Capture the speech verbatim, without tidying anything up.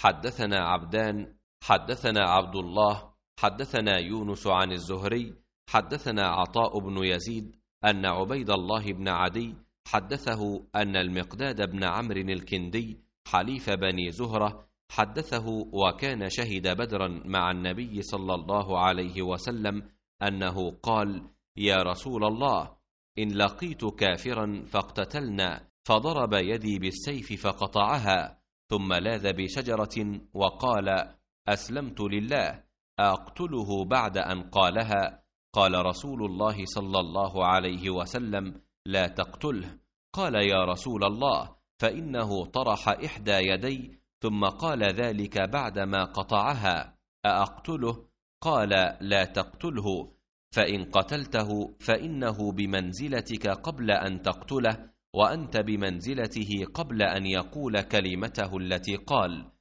حدثنا عبدان حدثنا عبد الله حدثنا يونس عن الزهري حدثنا عطاء بن يزيد أن عبيد الله بن عدي حدثه أن المقداد بن عمرو الكندي حليف بني زهرة حدثه وكان شهد بدرا مع النبي صلى الله عليه وسلم أنه قال: يا رسول الله، إن لقيت كافرا فاقتتلنا، فضرب يدي بالسيف فقطعها، ثم لاذ بشجرة وقال: أسلمت لله، أقتله بعد أن قالها؟ قال رسول الله صلى الله عليه وسلم: لا تقتله. قال: يا رسول الله، فإنه طرح إحدى يدي ثم قال ذلك بعدما قطعها، أأقتله؟ قال: لا تقتله، فإن قتلته فإنه بمنزلتك قبل أن تقتله، وأنت بمنزلته قبل أن يقول كلمته التي قال.